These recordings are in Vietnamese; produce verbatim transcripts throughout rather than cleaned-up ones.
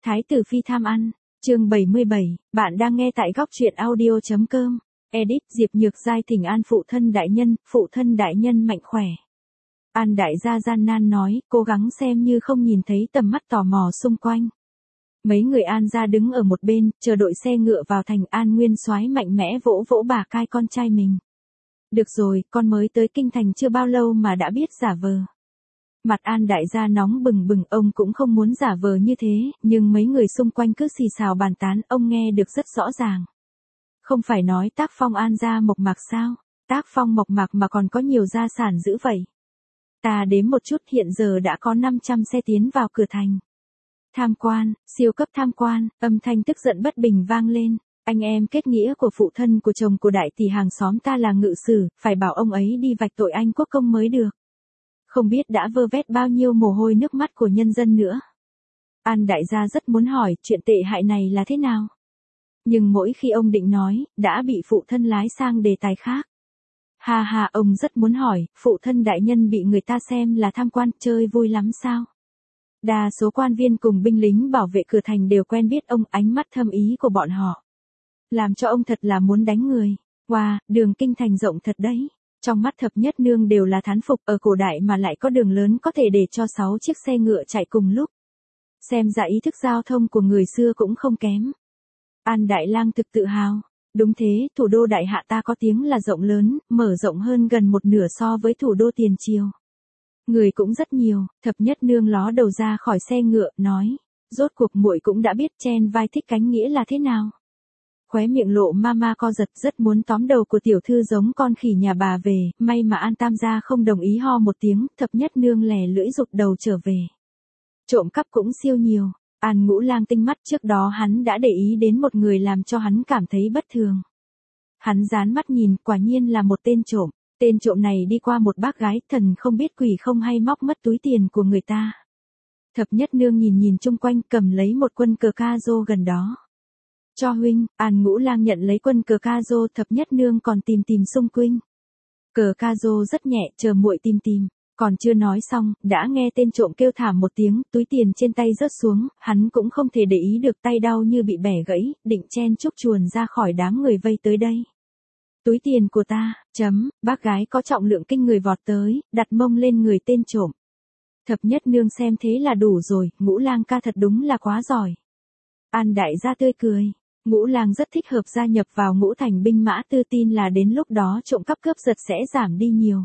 Thái tử phi tham ăn, chương bảy mươi bảy, bạn đang nghe tại góc truyện audio chấm com. Edit Diệp Nhược Giai thỉnh an phụ thân đại nhân, phụ thân đại nhân mạnh khỏe. An đại gia gian nan nói, cố gắng xem như không nhìn thấy tầm mắt tò mò xung quanh. Mấy người An gia đứng ở một bên, chờ đội xe ngựa vào thành. An Nguyên Soái mạnh mẽ vỗ vỗ bả vai con trai mình. Được rồi, con mới tới kinh thành chưa bao lâu mà đã biết giả vờ. Mặt An đại gia nóng bừng bừng, ông cũng không muốn giả vờ như thế, nhưng mấy người xung quanh cứ xì xào bàn tán, ông nghe được rất rõ ràng. Không phải nói tác phong An gia mộc mạc sao? Tác phong mộc mạc mà còn có nhiều gia sản dữ vậy. Ta đếm một chút, hiện giờ đã có năm trăm xe tiến vào cửa thành. Tham quan, siêu cấp tham quan, âm thanh tức giận bất bình vang lên. Anh em kết nghĩa của phụ thân của chồng của đại tỷ hàng xóm ta là ngự sử, phải bảo ông ấy đi vạch tội anh quốc công mới được. Không biết đã vơ vét bao nhiêu mồ hôi nước mắt của nhân dân nữa. An đại gia rất muốn hỏi chuyện tệ hại này là thế nào. Nhưng mỗi khi ông định nói, đã bị phụ thân lái sang đề tài khác. Ha ha, ông rất muốn hỏi, phụ thân đại nhân bị người ta xem là tham quan, chơi vui lắm sao? Đa số quan viên cùng binh lính bảo vệ cửa thành đều quen biết ông, ánh mắt thâm ý của bọn họ. Làm cho ông thật là muốn đánh người. Wow, đường kinh thành rộng thật đấy. Trong mắt thập nhất nương đều là thán phục, ở cổ đại mà lại có đường lớn có thể để cho sáu chiếc xe ngựa chạy cùng lúc. Xem ra ý thức giao thông của người xưa cũng không kém. An đại lang thực tự hào. Đúng thế, thủ đô đại hạ ta có tiếng là rộng lớn, mở rộng hơn gần một nửa so với thủ đô tiền triều. Người cũng rất nhiều. Thập nhất nương ló đầu ra khỏi xe ngựa, nói, rốt cuộc muội cũng đã biết chen vai thích cánh nghĩa là thế nào. Khóe miệng lộ ma ma co giật, rất muốn tóm đầu của tiểu thư giống con khỉ nhà bà về, may mà An tam gia không đồng ý, ho một tiếng, thập nhất nương lè lưỡi rụt đầu trở về. Trộm cắp cũng siêu nhiều. An Ngũ Lang tinh mắt, trước đó hắn đã để ý đến một người làm cho hắn cảm thấy bất thường. Hắn dán mắt nhìn, quả nhiên là một tên trộm. Tên trộm này đi qua một bác gái, thần không biết quỷ không hay móc mất túi tiền của người ta. Thập nhất nương nhìn nhìn chung quanh, cầm lấy một quân cờ ca rô gần đó. Cho huynh. An Ngũ Lang nhận lấy quân cờ ca rô, thập nhất nương còn tìm tìm xung quanh. Cờ ca rô rất nhẹ, chờ muội tìm tìm. Còn chưa nói xong, đã nghe tên trộm kêu thảm một tiếng, túi tiền trên tay rớt xuống, hắn cũng không thể để ý được, tay đau như bị bẻ gãy, định chen chúc chuồn ra khỏi đám người vây tới đây. Túi tiền của ta, chấm, bác gái có trọng lượng kinh người vọt tới, đặt mông lên người tên trộm. Thập nhất nương xem thế là đủ rồi, Ngũ Lang ca thật đúng là quá giỏi. An đại gia tươi cười. Ngũ Lang rất thích hợp gia nhập vào ngũ thành binh mã, tư tin là đến lúc đó trộm cắp cướp giật sẽ giảm đi nhiều.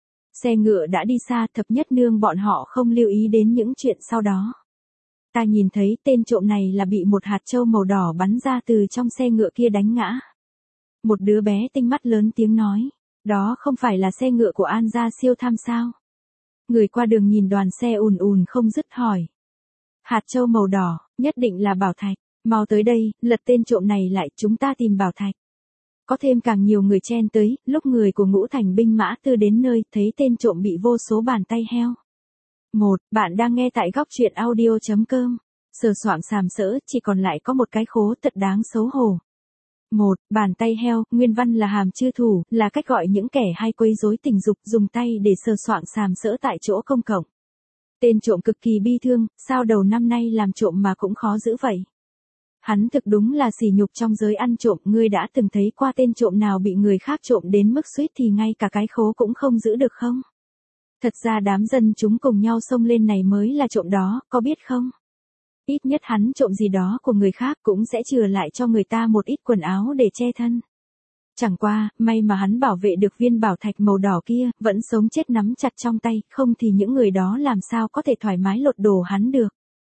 Xe ngựa đã đi xa, thập nhất nương bọn họ không lưu ý đến những chuyện sau đó. Ta nhìn thấy tên trộm này là bị một hạt châu màu đỏ bắn ra từ trong xe ngựa kia đánh ngã. Một đứa bé tinh mắt lớn tiếng nói, đó không phải là xe ngựa của An gia siêu tham sao? Người qua đường nhìn đoàn xe ùn ùn không dứt hỏi. Hạt châu màu đỏ, nhất định là bảo thạch, mau tới đây, lật tên trộm này lại, chúng ta tìm bảo thạch. Có thêm càng nhiều người chen tới, lúc người của ngũ thành binh mã tư đến nơi, thấy tên trộm bị vô số bàn tay heo. Một, bạn đang nghe tại góc truyện audio chấm com. Sờ soạng sàm sỡ, chỉ còn lại có một cái khố thật đáng xấu hổ. Một, bàn tay heo, nguyên văn là hàm chư thủ, là cách gọi những kẻ hay quấy rối tình dục, dùng tay để sờ soạng sàm sỡ tại chỗ công cộng. Tên trộm cực kỳ bi thương, sao đầu năm nay làm trộm mà cũng khó giữ vậy. Hắn thực đúng là sỉ nhục trong giới ăn trộm, ngươi đã từng thấy qua tên trộm nào bị người khác trộm đến mức suýt thì ngay cả cái khố cũng không giữ được không? Thật ra đám dân chúng cùng nhau xông lên này mới là trộm đó, có biết không? Ít nhất hắn trộm gì đó của người khác cũng sẽ chừa lại cho người ta một ít quần áo để che thân. Chẳng qua, may mà hắn bảo vệ được viên bảo thạch màu đỏ kia, vẫn sống chết nắm chặt trong tay, không thì những người đó làm sao có thể thoải mái lột đồ hắn được.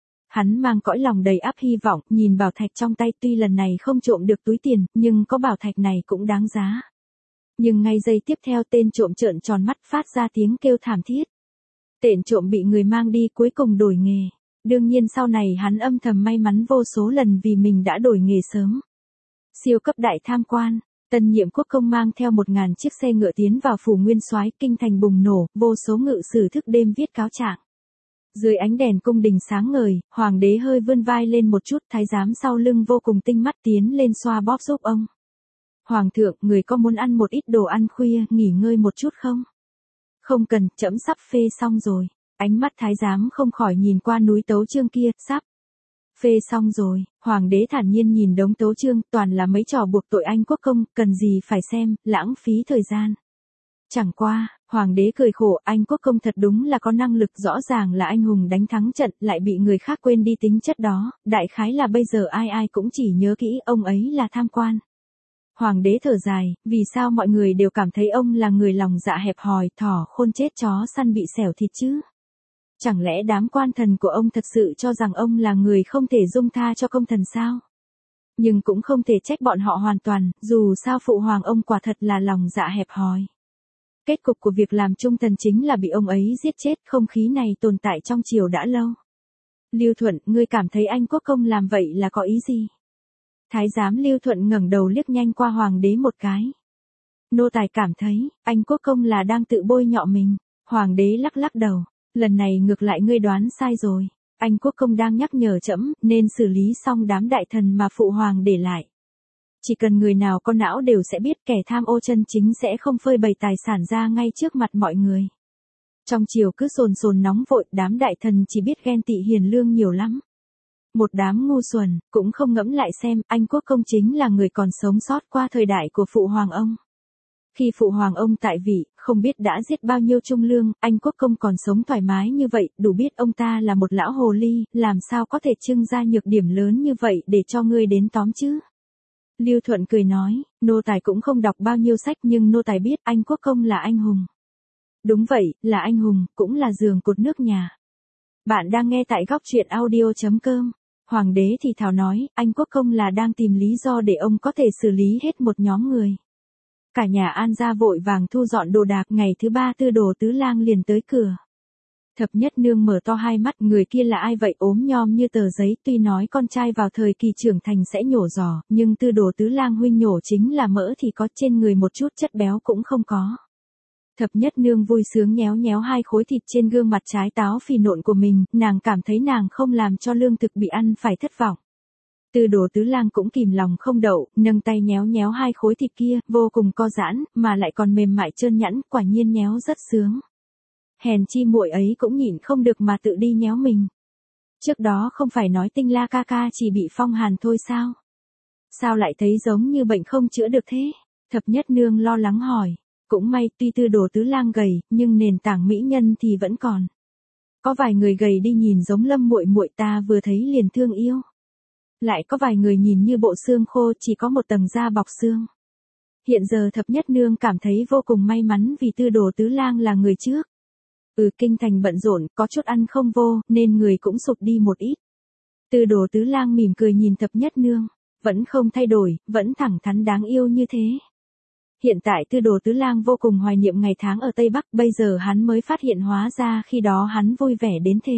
Hắn mang cõi lòng đầy ắp hy vọng, nhìn bảo thạch trong tay, tuy lần này không trộm được túi tiền, nhưng có bảo thạch này cũng đáng giá. Nhưng ngay giây tiếp theo tên trộm trợn tròn mắt phát ra tiếng kêu thảm thiết. Tên trộm bị người mang đi, cuối cùng đổi nghề. Đương nhiên sau này hắn âm thầm may mắn vô số lần vì mình đã đổi nghề sớm. Siêu cấp đại tham quan, tân nhiệm quốc công mang theo một ngàn chiếc xe ngựa tiến vào phủ nguyên soái, kinh thành bùng nổ, vô số ngự sử thức đêm viết cáo trạng. Dưới ánh đèn cung đình sáng ngời, hoàng đế hơi vươn vai lên một chút, thái giám sau lưng vô cùng tinh mắt tiến lên xoa bóp giúp ông. Hoàng thượng, người có muốn ăn một ít đồ ăn khuya, nghỉ ngơi một chút không? Không cần, trẫm sắp phê xong rồi. Ánh mắt thái giám không khỏi nhìn qua núi tấu chương kia, sắp Phê xong rồi, hoàng đế thản nhiên nhìn đống tấu chương, toàn là mấy trò buộc tội anh quốc công, cần gì phải xem, lãng phí thời gian. Chẳng qua, hoàng đế cười khổ, anh quốc công thật đúng là có năng lực, rõ ràng là anh hùng đánh thắng trận, lại bị người khác quên đi tính chất đó, đại khái là bây giờ ai ai cũng chỉ nhớ kỹ ông ấy là tham quan. Hoàng đế thở dài, vì sao mọi người đều cảm thấy ông là người lòng dạ hẹp hòi, thỏ khôn chết chó săn bị xẻo thịt chứ? Chẳng lẽ đám quan thần của ông thật sự cho rằng ông là người không thể dung tha cho công thần sao? Nhưng cũng không thể trách bọn họ hoàn toàn, dù sao phụ hoàng ông quả thật là lòng dạ hẹp hòi. Kết cục của việc làm trung thần chính là bị ông ấy giết chết, không khí này tồn tại trong triều đã lâu. Lưu Thuận, ngươi cảm thấy anh quốc công làm vậy là có ý gì? Thái giám Lưu Thuận ngẩng đầu liếc nhanh qua hoàng đế một cái. Nô tài cảm thấy, anh quốc công là đang tự bôi nhọ mình. Hoàng đế lắc lắc đầu, lần này ngược lại ngươi đoán sai rồi. Anh quốc công đang nhắc nhở trẫm nên xử lý xong đám đại thần mà phụ hoàng để lại. Chỉ cần người nào có não đều sẽ biết kẻ tham ô chân chính sẽ không phơi bày tài sản ra ngay trước mặt mọi người. Trong triều cứ sồn sồn nóng vội, đám đại thần chỉ biết ghen tị hiền lương nhiều lắm. Một đám ngu xuẩn, cũng không ngẫm lại xem, anh quốc công chính là người còn sống sót qua thời đại của phụ hoàng ông. Khi phụ hoàng ông tại vị, không biết đã giết bao nhiêu trung lương, anh quốc công còn sống thoải mái như vậy, đủ biết ông ta là một lão hồ ly, làm sao có thể trưng ra nhược điểm lớn như vậy để cho ngươi đến tóm chứ? Lưu Thuận cười nói, nô tài cũng không đọc bao nhiêu sách nhưng nô tài biết anh quốc công là anh hùng. Đúng vậy, là anh hùng, cũng là giường cột nước nhà. Bạn đang nghe tại góc truyện audio chấm com. Hoàng đế thì thào nói, anh quốc công là đang tìm lý do để ông có thể xử lý hết một nhóm người. Cả nhà An gia vội vàng thu dọn đồ đạc, ngày thứ ba Tư Đồ Tứ Lang liền tới cửa. Thập Nhất Nương mở to hai mắt, người kia là ai vậy, ốm nhom như tờ giấy, tuy nói con trai vào thời kỳ trưởng thành sẽ nhổ giò, nhưng Tư Đồ Tứ Lang huynh nhổ chính là mỡ thì có, trên người một chút chất béo cũng không có. Thập Nhất Nương vui sướng nhéo nhéo hai khối thịt trên gương mặt trái táo phì nộn của mình, nàng cảm thấy nàng không làm cho lương thực bị ăn phải thất vọng. Tư Đồ Tứ Lang cũng kìm lòng không đậu, nâng tay nhéo nhéo hai khối thịt kia, vô cùng co giãn, mà lại còn mềm mại trơn nhẵn, quả nhiên nhéo rất sướng. Hèn chi muội ấy cũng nhịn không được mà tự đi nhéo mình. Trước đó không phải nói Tinh La ca ca chỉ bị phong hàn thôi sao? Sao lại thấy giống như bệnh không chữa được thế? Thập Nhất Nương lo lắng hỏi. Cũng may, tuy Tư Đồ Tứ Lang gầy, nhưng nền tảng mỹ nhân thì vẫn còn. Có vài người gầy đi nhìn giống Lâm muội muội ta vừa thấy liền thương yêu. Lại có vài người nhìn như bộ xương khô chỉ có một tầng da bọc xương. Hiện giờ Thập Nhất Nương cảm thấy vô cùng may mắn vì Tư Đồ Tứ Lang là người trước. Ừ, kinh thành bận rộn, có chút ăn không vô, nên người cũng sụp đi một ít. Tư Đồ Tứ Lang mỉm cười nhìn Thập Nhất Nương, vẫn không thay đổi, vẫn thẳng thắn đáng yêu như thế. Hiện tại Tư Đồ Tứ Lang vô cùng hoài niệm ngày tháng ở Tây Bắc, bây giờ hắn mới phát hiện hóa ra khi đó hắn vui vẻ đến thế.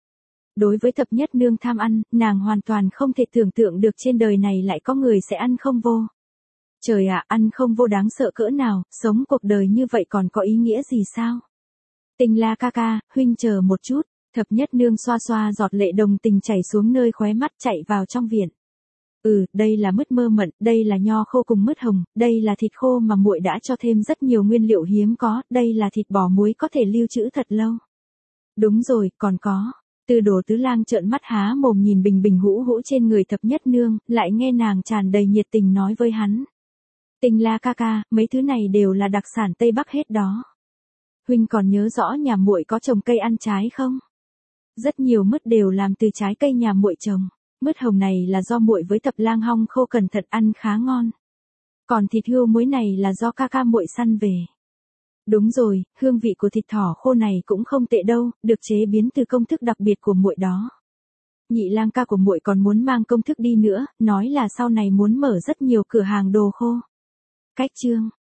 Đối với Thập Nhất Nương tham ăn, nàng hoàn toàn không thể tưởng tượng được trên đời này lại có người sẽ ăn không vô. Trời ạ, ăn không vô đáng sợ cỡ nào, sống cuộc đời như vậy còn có ý nghĩa gì sao? Tinh La ca ca, huynh chờ một chút. Thập Nhất Nương xoa xoa giọt lệ đồng tình chảy xuống nơi khóe mắt, chạy vào trong viện. Ừ, đây là mứt mơ mận, đây là nho khô cùng mứt hồng, đây là thịt khô mà muội đã cho thêm rất nhiều nguyên liệu hiếm có, đây là thịt bò muối có thể lưu trữ thật lâu. Đúng rồi, còn có. Tư Đồ Tứ Lang trợn mắt há mồm nhìn bình bình hũ hũ trên người Thập Nhất Nương, lại nghe nàng tràn đầy nhiệt tình nói với hắn. Tinh La ca ca, mấy thứ này đều là đặc sản Tây Bắc hết đó. Huynh còn nhớ rõ nhà muội có trồng cây ăn trái không? Rất nhiều mứt đều làm từ trái cây nhà muội trồng. Mứt hồng này là do muội với Thập Lang hong khô cẩn thận ăn khá ngon. Còn thịt hươu muối này là do ca ca muội săn về. Đúng rồi, hương vị của thịt thỏ khô này cũng không tệ đâu, được chế biến từ công thức đặc biệt của muội đó. Nhị lang ca của muội còn muốn mang công thức đi nữa, nói là sau này muốn mở rất nhiều cửa hàng đồ khô. Cách chương